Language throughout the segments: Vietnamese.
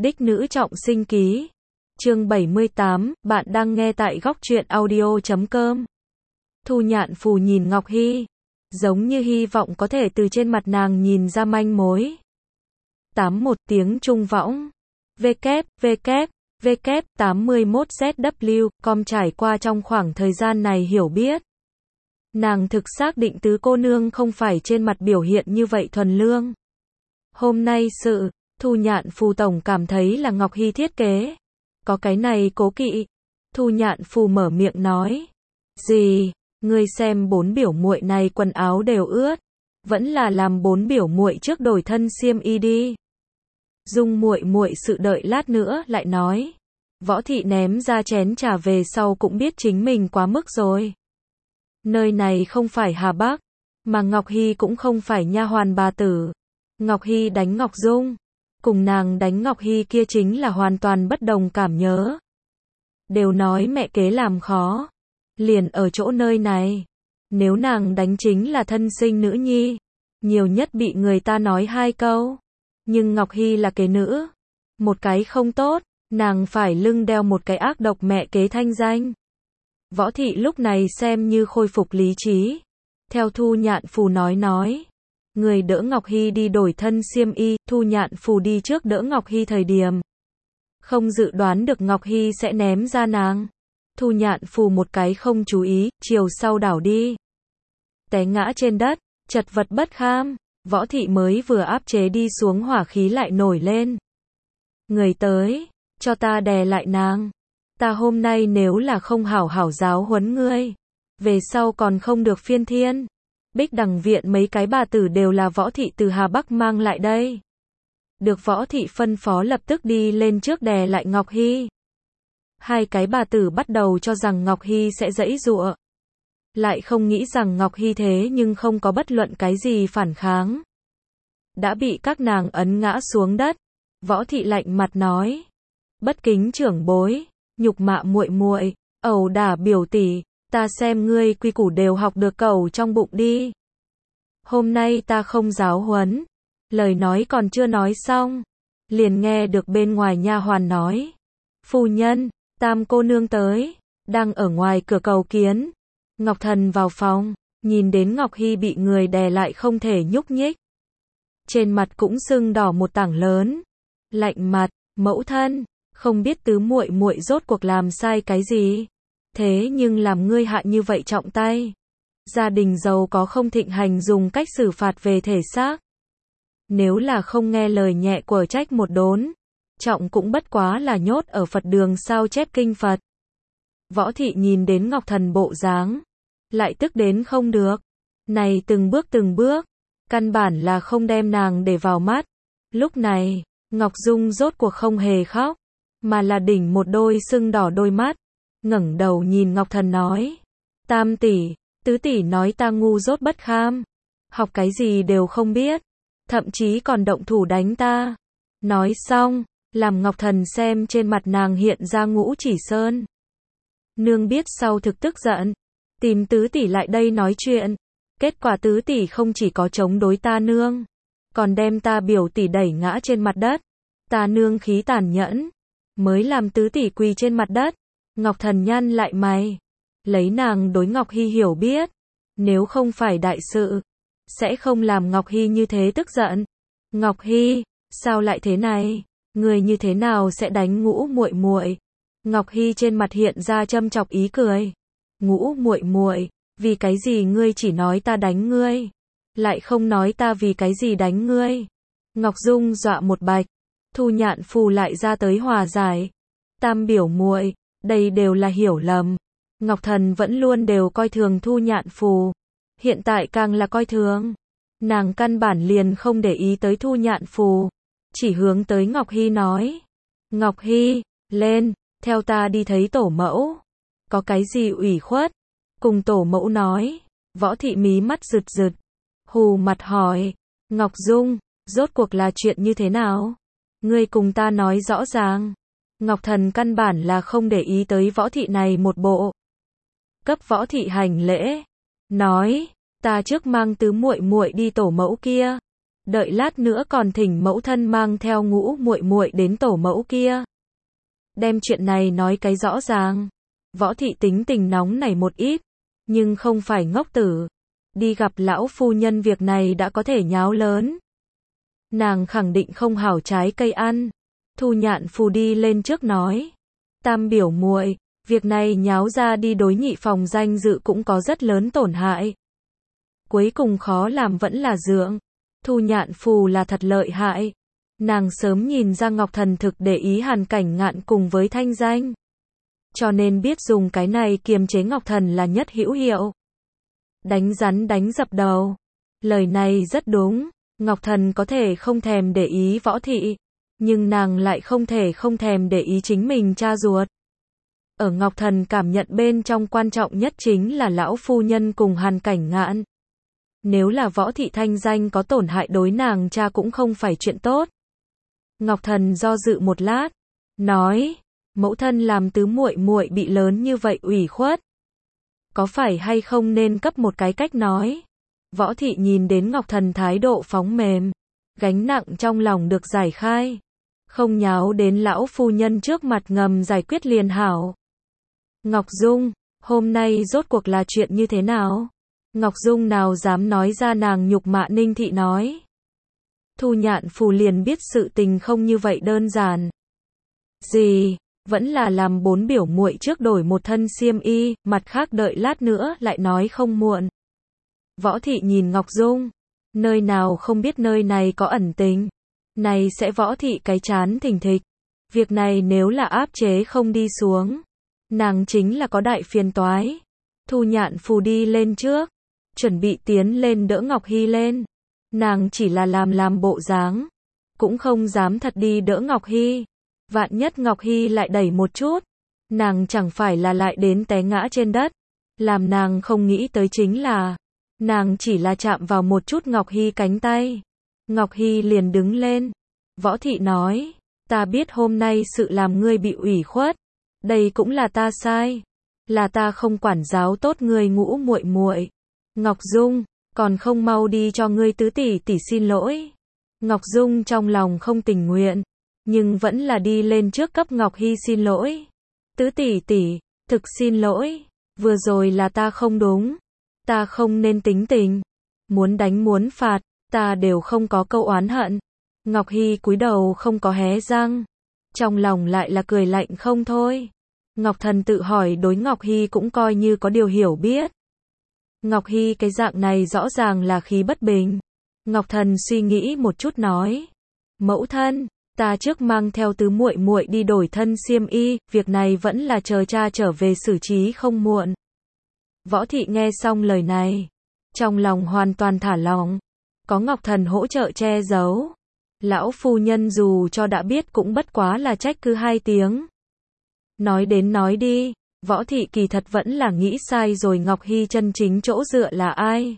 Đích nữ trọng sinh ký. Chương 78, bạn đang nghe tại góc truyện audio.com. Thu Nhạn Phù nhìn Ngọc Hy, giống như hy vọng có thể từ trên mặt nàng nhìn ra manh mối. 81 tiếng Trung võng. www.81zw.com trải qua trong khoảng thời gian này hiểu biết. Nàng thực xác định tứ cô nương không phải trên mặt biểu hiện như vậy thuần lương. Hôm nay Thu Nhạn Phù tổng cảm thấy là Ngọc Hy thiết kế. Có cái này cố kỵ. Thu Nhạn Phù mở miệng nói. Gì, ngươi xem bốn biểu muội này quần áo đều ướt. Vẫn là làm bốn biểu muội trước đổi thân xiêm y đi. Dung muội muội sự đợi lát nữa lại nói. Võ thị ném ra chén trà về sau cũng biết chính mình quá mức rồi. Nơi này không phải Hà Bắc, mà Ngọc Hy cũng không phải nha hoàn bà tử. Ngọc Hy đánh Ngọc Dung, cùng nàng đánh Ngọc Hy kia chính là hoàn toàn bất đồng cảm nhớ. Đều nói mẹ kế làm khó, liền ở chỗ nơi này. Nếu nàng đánh chính là thân sinh nữ nhi, nhiều nhất bị người ta nói hai câu. Nhưng Ngọc Hy là kế nữ, một cái không tốt, nàng phải lưng đeo một cái ác độc mẹ kế thanh danh. Võ thị lúc này xem như khôi phục lý trí. Theo Thu Nhạn Phù nói. Người đỡ Ngọc Hy đi đổi thân xiêm y, Thu Nhạn Phù đi trước đỡ Ngọc Hy thời điểm. Không dự đoán được Ngọc Hy sẽ ném ra nàng. Thu Nhạn Phù một cái không chú ý, chiều sau đảo đi. Té ngã trên đất, chật vật bất kham, Võ thị mới vừa áp chế đi xuống hỏa khí lại nổi lên. Người tới, cho ta đè lại nàng. Ta hôm nay nếu là không hảo hảo giáo huấn ngươi, về sau còn không được phiên thiên. Bích Đằng viện mấy cái bà tử đều là Võ thị từ Hà Bắc mang lại đây. Được Võ thị phân phó lập tức đi lên trước đè lại Ngọc Hy. Hai cái bà tử bắt đầu cho rằng Ngọc Hy sẽ giãy giụa. Lại không nghĩ rằng Ngọc Hy thế nhưng không có bất luận cái gì phản kháng. Đã bị các nàng ấn ngã xuống đất. Võ thị lạnh mặt nói. Bất kính trưởng bối, nhục mạ muội muội, ẩu đả biểu tỷ, ta xem ngươi quy củ đều học được cẩu trong bụng đi. Hôm nay ta không giáo huấn. Lời nói còn chưa nói xong, liền nghe được bên ngoài nha hoàn nói. Phu nhân, Tam cô nương tới, đang ở ngoài cửa cầu kiến. Ngọc Thần vào phòng, nhìn đến Ngọc Hy bị người đè lại không thể nhúc nhích. Trên mặt cũng sưng đỏ một tảng lớn. Lạnh mặt, mẫu thân, không biết tứ muội muội rốt cuộc làm sai cái gì. Thế nhưng làm ngươi hạ như vậy trọng tay. Gia đình giàu có không thịnh hành dùng cách xử phạt về thể xác. Nếu là không nghe lời nhẹ của trách một đốn, trọng cũng bất quá là nhốt ở Phật đường sao chép kinh Phật. Võ thị nhìn đến Ngọc Thần bộ dáng, lại tức đến không được. Này từng bước, căn bản là không đem nàng để vào mắt. Lúc này, Ngọc Dung rốt cuộc không hề khóc, mà là đỉnh một đôi sưng đỏ đôi mắt. Ngẩng đầu nhìn Ngọc Thần nói. Tam tỷ, tứ tỷ nói ta ngu dốt bất kham. Học cái gì đều không biết. Thậm chí còn động thủ đánh ta. Nói xong, làm Ngọc Thần xem trên mặt nàng hiện ra ngũ chỉ sơn. Nương biết sau thực tức giận. Tìm tứ tỷ lại đây nói chuyện. Kết quả tứ tỷ không chỉ có chống đối ta nương, còn đem ta biểu tỷ đẩy ngã trên mặt đất. Ta nương khí tàn nhẫn, mới làm tứ tỷ quỳ trên mặt đất. Ngọc Thần nhăn lại mày. Lấy nàng đối Ngọc Hy hiểu biết. Nếu không phải đại sự, sẽ không làm Ngọc Hy như thế tức giận. Ngọc Hy, sao lại thế này? Người như thế nào sẽ đánh ngũ muội muội? Ngọc Hy trên mặt hiện ra châm chọc ý cười. Ngũ muội muội, vì cái gì ngươi chỉ nói ta đánh ngươi, lại không nói ta vì cái gì đánh ngươi? Ngọc Dung dọa một bạch. Thu Nhạn Phù lại ra tới hòa giải. Tam biểu muội, đây đều là hiểu lầm. Ngọc Thần vẫn luôn đều coi thường Thu Nhạn Phù, hiện tại càng là coi thường. Nàng căn bản liền không để ý tới Thu Nhạn Phù, chỉ hướng tới Ngọc Hy nói. Ngọc Hy, lên, theo ta đi thấy tổ mẫu. Có cái gì ủy khuất? Cùng tổ mẫu nói. Võ thị mí mắt rực, hù mặt hỏi. Ngọc Dung, rốt cuộc là chuyện như thế nào? Ngươi cùng ta nói rõ ràng. Ngọc Thần căn bản là không để ý tới Võ thị này một bộ. Cấp Võ thị hành lễ, nói, ta trước mang tứ muội muội đi tổ mẫu kia. đợi lát nữa còn thỉnh mẫu thân mang theo Ngũ muội muội đến tổ mẫu kia. Đem chuyện này nói cái rõ ràng. Võ thị tính tình nóng nảy một ít, nhưng không phải ngốc tử. Đi gặp lão phu nhân việc này đã có thể nháo lớn. Nàng khẳng định không hảo trái cây ăn. Thu Nhạn Phù đi lên trước nói. Tam biểu muội, việc này nháo ra đi đối nhị phòng danh dự cũng có rất lớn tổn hại. Cuối cùng khó làm vẫn là Dượng. Thu Nhạn Phù là thật lợi hại. Nàng sớm nhìn ra Ngọc Thần thực để ý Hàn Cảnh Ngạn cùng với thanh danh. Cho nên biết dùng cái này kiềm chế Ngọc Thần là nhất hữu hiệu. Đánh rắn đánh dập đầu. Lời này rất đúng. Ngọc Thần có thể không thèm để ý Võ thị, nhưng nàng lại không thể không thèm để ý chính mình cha ruột. Ở Ngọc Thần cảm nhận bên trong quan trọng nhất chính là lão phu nhân cùng Hàn Cảnh Ngạn. Nếu là Võ thị thanh danh có tổn hại đối nàng cha cũng không phải chuyện tốt. Ngọc Thần do dự một lát, nói, mẫu thân làm tứ muội muội bị lớn như vậy ủy khuất. Có phải hay không nên cấp một cái cách nói? Võ thị nhìn đến Ngọc Thần thái độ phóng mềm, gánh nặng trong lòng được giải khai. Không nháo đến lão phu nhân trước mặt ngầm giải quyết liền hảo. Ngọc Dung, hôm nay rốt cuộc là chuyện như thế nào? Ngọc Dung nào dám nói ra nàng nhục mạ Ninh thị nói. Thu Nhạn Phù liền biết sự tình không như vậy đơn giản. Gì, vẫn là làm 4 biểu muội trước đổi một thân xiêm y, mặt khác đợi lát nữa lại nói không muộn. Võ thị nhìn Ngọc Dung, nơi nào không biết nơi này có ẩn tình. Này sẽ Võ thị cái chán thình thịch. Việc này nếu là áp chế không đi xuống, nàng chính là có đại phiền toái. Thu Nhạn Phù đi lên trước, chuẩn bị tiến lên đỡ Ngọc Hy lên. Nàng chỉ là làm bộ dáng, cũng không dám thật đi đỡ Ngọc Hy. Vạn nhất Ngọc Hy lại đẩy một chút, nàng chẳng phải là lại đến té ngã trên đất. Làm nàng không nghĩ tới chính là, nàng chỉ là chạm vào một chút Ngọc Hy cánh tay. Ngọc Hy liền đứng lên. Võ thị nói, ta biết hôm nay sự làm ngươi bị ủy khuất. Đây cũng là ta sai. Là ta không quản giáo tốt ngươi Ngũ muội muội. Ngọc Dung, còn không mau đi cho ngươi tứ tỷ tỷ xin lỗi. Ngọc Dung trong lòng không tình nguyện, nhưng vẫn là đi lên trước cấp Ngọc Hy xin lỗi. Tứ tỷ tỷ, thực xin lỗi, vừa rồi là ta không đúng. Ta không nên tính tình. Muốn đánh muốn phạt, ta đều không có câu oán hận. Ngọc Hy cúi đầu không có hé răng. Trong lòng lại là cười lạnh không thôi. Ngọc Thần tự hỏi đối Ngọc Hy cũng coi như có điều hiểu biết. Ngọc Hy cái dạng này rõ ràng là khí bất bình. Ngọc Thần suy nghĩ một chút nói. Mẫu thân, ta trước mang theo tứ muội muội đi đổi thân xiêm y, việc này vẫn là chờ cha trở về xử trí không muộn. Võ thị nghe xong lời này, trong lòng hoàn toàn thả lỏng. Có Ngọc Thần hỗ trợ che giấu. Lão phu nhân dù cho đã biết cũng bất quá là trách cứ 2 tiếng. Nói đến nói đi, Võ thị kỳ thật vẫn là nghĩ sai rồi Ngọc Hy chân chính chỗ dựa là ai.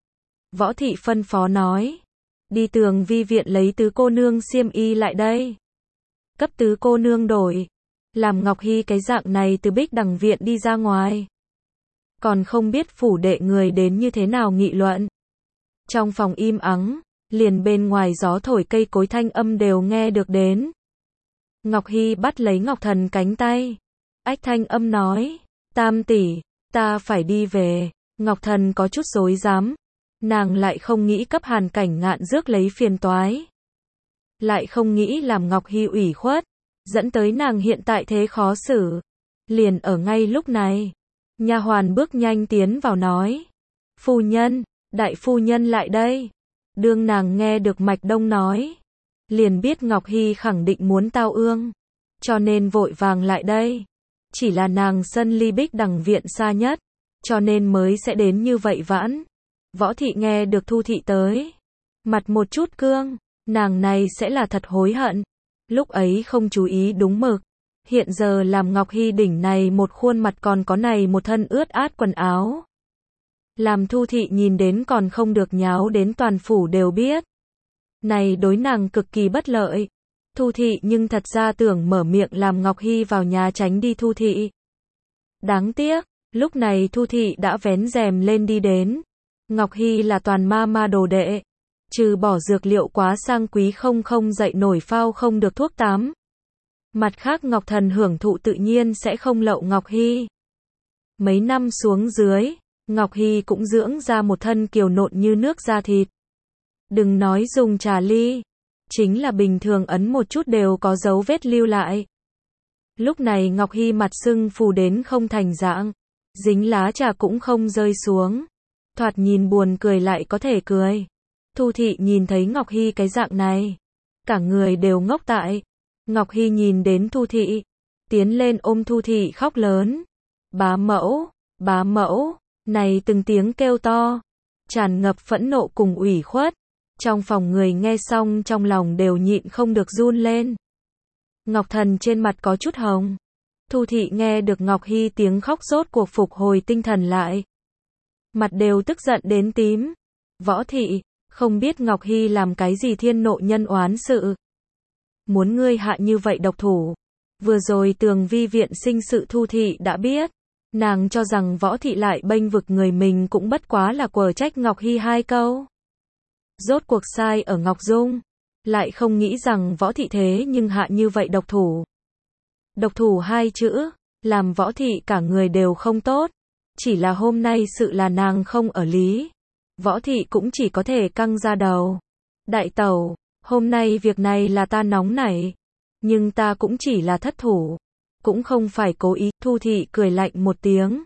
Võ thị phân phó nói, đi Tường Vi viện lấy tứ cô nương xiêm y lại đây. Cấp tứ cô nương đổi, làm Ngọc Hy cái dạng này từ Bích Đằng viện đi ra ngoài. Còn không biết phủ đệ người đến như thế nào nghị luận. Trong phòng im ắng, liền bên ngoài gió thổi cây cối thanh âm đều nghe được đến. Ngọc Hy bắt lấy Ngọc Thần cánh tay. Ách thanh âm nói, Tam tỷ, ta phải đi về. Ngọc Thần có chút rối rắm. Nàng lại không nghĩ cấp Hàn Cảnh Ngạn rước lấy phiền toái. Lại không nghĩ làm Ngọc Hy ủy khuất, dẫn tới nàng hiện tại thế khó xử. Liền ở ngay lúc này, nha hoàn bước nhanh tiến vào nói, phu nhân, đại phu nhân lại đây. Đương nàng nghe được Mạch Đông nói, liền biết Ngọc Hy khẳng định muốn tao ương, cho nên vội vàng lại đây. Chỉ là nàng sân ly Bích Đằng viện xa nhất, cho nên mới sẽ đến như vậy vãn. Võ thị nghe được Thu thị tới, mặt một chút cương, nàng này sẽ là thật hối hận. Lúc ấy không chú ý đúng mực, hiện giờ làm Ngọc Hy đỉnh này một khuôn mặt còn có này một thân ướt át quần áo. Làm Thu thị nhìn đến còn không được nháo đến toàn phủ đều biết. Này đối nàng cực kỳ bất lợi. Thu thị nhưng thật ra tưởng mở miệng làm Ngọc Hy vào nhà tránh đi Thu thị. Đáng tiếc, lúc này Thu thị đã vén rèm lên đi đến. Ngọc Hy là toàn ma đồ đệ, trừ bỏ dược liệu quá sang quý không dậy nổi phao không được thuốc tám. Mặt khác Ngọc Thần hưởng thụ tự nhiên sẽ không lậu Ngọc Hy. Mấy năm xuống dưới, Ngọc Hy cũng dưỡng ra một thân kiều nộn như nước da thịt. Đừng nói dùng trà ly, chính là bình thường ấn một chút đều có dấu vết lưu lại. Lúc này Ngọc Hy mặt sưng phù đến không thành dạng, dính lá trà cũng không rơi xuống. Thoạt nhìn buồn cười lại có thể cười. Thu Thị nhìn thấy Ngọc Hy cái dạng này, cả người đều ngốc tại. Ngọc Hy nhìn đến Thu Thị, tiến lên ôm Thu Thị khóc lớn. Bá mẫu, này từng tiếng kêu to, tràn ngập phẫn nộ cùng ủy khuất. Trong phòng người nghe xong trong lòng đều nhịn không được run lên. Ngọc Thần trên mặt có chút hồng. Thu Thị nghe được Ngọc Hy tiếng khóc rốt cuộc phục hồi tinh thần lại. Mặt đều tức giận đến tím. Võ Thị, không biết Ngọc Hy làm cái gì thiên nộ nhân oán sự. Muốn ngươi hạ như vậy độc thủ. Vừa rồi Tường Vi viện sinh sự Thu Thị đã biết. Nàng cho rằng Võ Thị lại bênh vực người mình cũng bất quá là quở trách Ngọc Hy hai câu. Rốt cuộc sai ở Ngọc Dung. Lại không nghĩ rằng Võ Thị thế nhưng hạ như vậy độc thủ. Độc thủ hai chữ, làm Võ Thị cả người đều không tốt. Chỉ là hôm nay sự là nàng không ở lý. Võ Thị cũng chỉ có thể căng ra đầu. Đại tẩu, hôm nay việc này là ta nóng nảy. Nhưng ta cũng chỉ là thất thủ. Cũng không phải cố ý. Thu Thị cười lạnh một tiếng.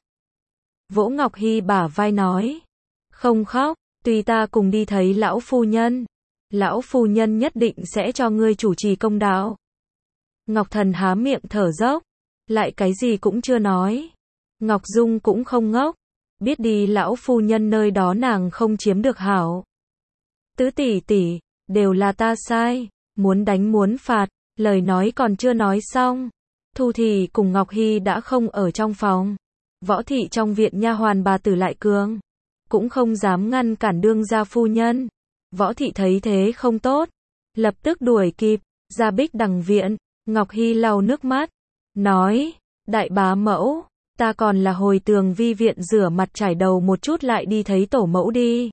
Vỗ Ngọc Hy bả vai nói. Không khóc, tùy ta cùng đi thấy lão phu nhân. Lão phu nhân nhất định sẽ cho ngươi chủ trì công đạo. Ngọc Thần há miệng thở dốc. Lại cái gì cũng chưa nói. Ngọc Dung cũng không ngốc. Biết đi lão phu nhân nơi đó nàng không chiếm được hảo. Tứ tỷ, đều là ta sai. Muốn đánh muốn phạt. Lời nói còn chưa nói xong. Thu Thị cùng Ngọc Hy đã không ở trong phòng. Võ Thị trong viện nha hoàn bà tử lại cường. Cũng không dám ngăn cản đương gia phu nhân. Võ Thị thấy thế không tốt. Lập tức đuổi kịp. Ra Bích Đằng viện. Ngọc Hy lau nước mắt. Nói. Đại bá mẫu. Ta còn là hồi Tường Vi viện rửa mặt trải đầu một chút lại đi thấy tổ mẫu đi.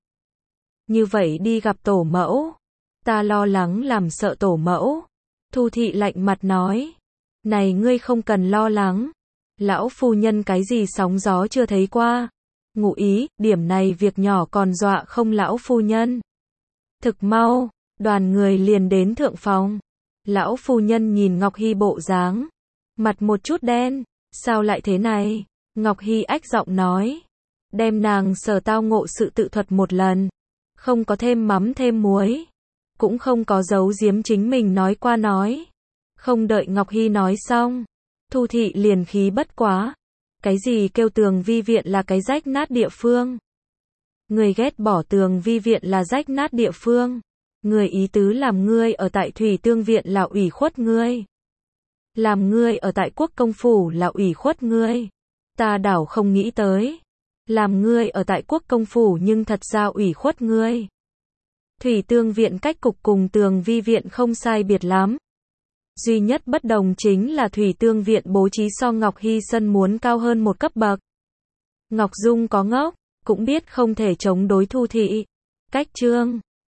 Như vậy đi gặp tổ mẫu. Ta lo lắng làm sợ tổ mẫu. Thu Thị lạnh mặt nói. Này ngươi không cần lo lắng. Lão phu nhân cái gì sóng gió chưa thấy qua. Ngụ ý, điểm này việc nhỏ còn dọa không lão phu nhân. Thực mau, đoàn người liền đến thượng phòng. Lão phu nhân nhìn Ngọc Hy bộ dáng. Mặt một chút đen. Sao lại thế này? Ngọc Hy ách giọng nói. Đem nàng sở tao ngộ sự tự thuật một lần. Không có thêm mắm thêm muối. Cũng không có giấu giếm chính mình nói qua nói. Không đợi Ngọc Hy nói xong. Thu Thị liền khí bất quá. Cái gì kêu Tường Vi viện là cái rách nát địa phương? Người ghét bỏ Tường Vi viện là rách nát địa phương. Người ý tứ làm ngươi ở tại Thủy Tương viện là ủy khuất ngươi. Làm ngươi ở tại Quốc công phủ là ủy khuất ngươi. Ta đảo không nghĩ tới. Làm ngươi ở tại Quốc công phủ nhưng thật ra ủy khuất ngươi. Thủy Tương viện cách cục cùng Tường Vi viện không sai biệt lắm. Duy nhất bất đồng chính là Thủy Tương viện bố trí so Ngọc Hy sân muốn cao hơn một cấp bậc. Ngọc Dung có ngốc, cũng biết không thể chống đối Thu Thị. Cách trương,